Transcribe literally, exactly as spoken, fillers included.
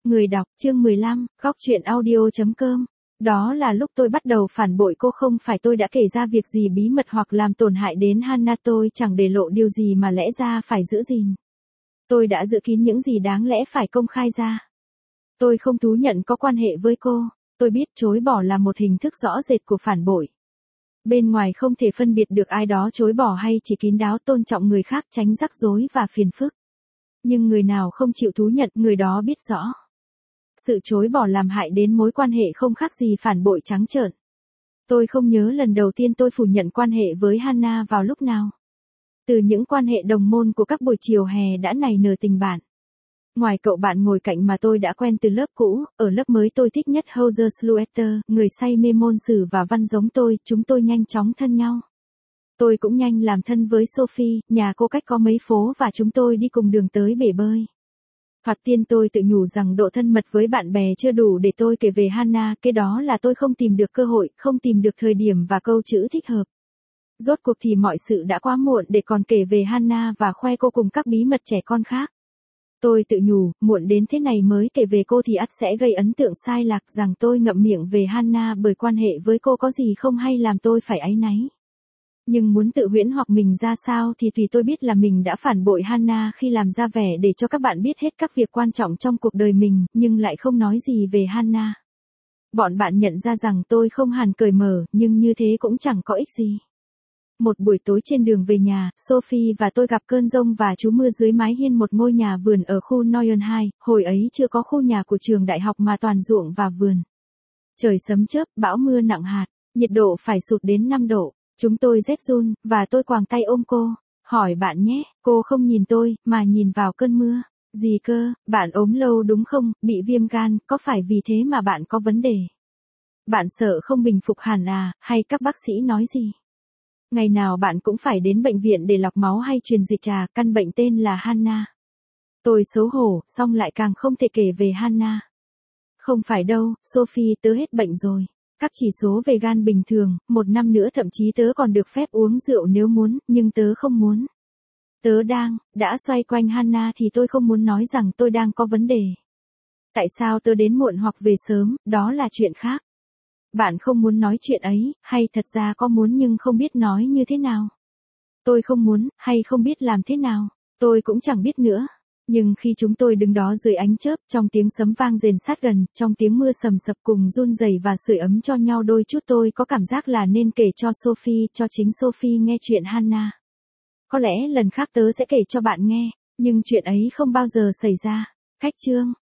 Người đọc, chương mười lăm, góc truyện audio.com. Đó là lúc tôi bắt đầu phản bội cô, không phải tôi đã kể ra việc gì bí mật hoặc làm tổn hại đến Hannah, tôi chẳng để lộ điều gì mà lẽ ra phải giữ gìn. Tôi đã giữ kín những gì đáng lẽ phải công khai ra. Tôi không thú nhận có quan hệ với cô, tôi biết chối bỏ là một hình thức rõ rệt của phản bội. Bên ngoài không thể phân biệt được ai đó chối bỏ hay chỉ kín đáo tôn trọng người khác, tránh rắc rối và phiền phức. Nhưng người nào không chịu thú nhận, người đó biết rõ. Sự chối bỏ làm hại đến mối quan hệ không khác gì phản bội trắng trợn. Tôi không nhớ lần đầu tiên tôi phủ nhận quan hệ với Hannah vào lúc nào. Từ những quan hệ đồng môn của các buổi chiều hè đã nảy nở tình bạn. Ngoài cậu bạn ngồi cạnh mà tôi đã quen từ lớp cũ, ở lớp mới tôi thích nhất Roger Slueter, người say mê môn sử và văn giống tôi, chúng tôi nhanh chóng thân nhau. Tôi cũng nhanh làm thân với Sophie, nhà cô cách có mấy phố và chúng tôi đi cùng đường tới bể bơi. Thoạt tiên tôi tự nhủ rằng độ thân mật với bạn bè chưa đủ để tôi kể về Hannah, cái đó là tôi không tìm được cơ hội, không tìm được thời điểm và câu chữ thích hợp. Rốt cuộc thì mọi sự đã quá muộn để còn kể về Hannah và khoe cô cùng các bí mật trẻ con khác. Tôi tự nhủ, muộn đến thế này mới kể về cô thì ắt sẽ gây ấn tượng sai lạc rằng tôi ngậm miệng về Hannah bởi quan hệ với cô có gì không hay làm tôi phải áy náy. Nhưng muốn tự huyễn hoặc mình ra sao thì tùy, tôi biết là mình đã phản bội Hannah khi làm ra vẻ để cho các bạn biết hết các việc quan trọng trong cuộc đời mình, nhưng lại không nói gì về Hannah. Bọn bạn nhận ra rằng tôi không hẳn cởi mở, nhưng như thế cũng chẳng có ích gì. Một buổi tối trên đường về nhà, Sophie và tôi gặp cơn giông và trú mưa dưới mái hiên một ngôi nhà vườn ở khu Noyon hai, hồi ấy chưa có khu nhà của trường đại học mà toàn ruộng và vườn. Trời sấm chớp, bão mưa nặng hạt, nhiệt độ phải sụt đến năm độ. Chúng tôi rét run, và tôi quàng tay ôm cô, hỏi bạn nhé, cô không nhìn tôi, mà nhìn vào cơn mưa. Gì cơ, bạn ốm lâu đúng không, bị viêm gan, có phải vì thế mà bạn có vấn đề? Bạn sợ không bình phục hẳn à, hay các bác sĩ nói gì? Ngày nào bạn cũng phải đến bệnh viện để lọc máu hay truyền dịch à, căn bệnh tên là Hannah. Tôi xấu hổ, xong lại càng không thể kể về Hannah. Không phải đâu, Sophie, tớ hết bệnh rồi. Các chỉ số về gan bình thường, một năm nữa thậm chí tớ còn được phép uống rượu nếu muốn, nhưng tớ không muốn. Tớ đang, đã xoay quanh Hannah thì tôi không muốn nói rằng tôi đang có vấn đề. Tại sao tớ đến muộn hoặc về sớm, đó là chuyện khác. Bạn không muốn nói chuyện ấy, hay thật ra có muốn nhưng không biết nói như thế nào. Tôi không muốn, hay không biết làm thế nào, tôi cũng chẳng biết nữa. Nhưng khi chúng tôi đứng đó dưới ánh chớp, trong tiếng sấm vang rền sát gần, trong tiếng mưa sầm sập cùng run rẩy và sưởi ấm cho nhau đôi chút, tôi có cảm giác là nên kể cho Sophie, cho chính Sophie nghe chuyện Hannah. Có lẽ lần khác tớ sẽ kể cho bạn nghe, nhưng chuyện ấy không bao giờ xảy ra. Cách chương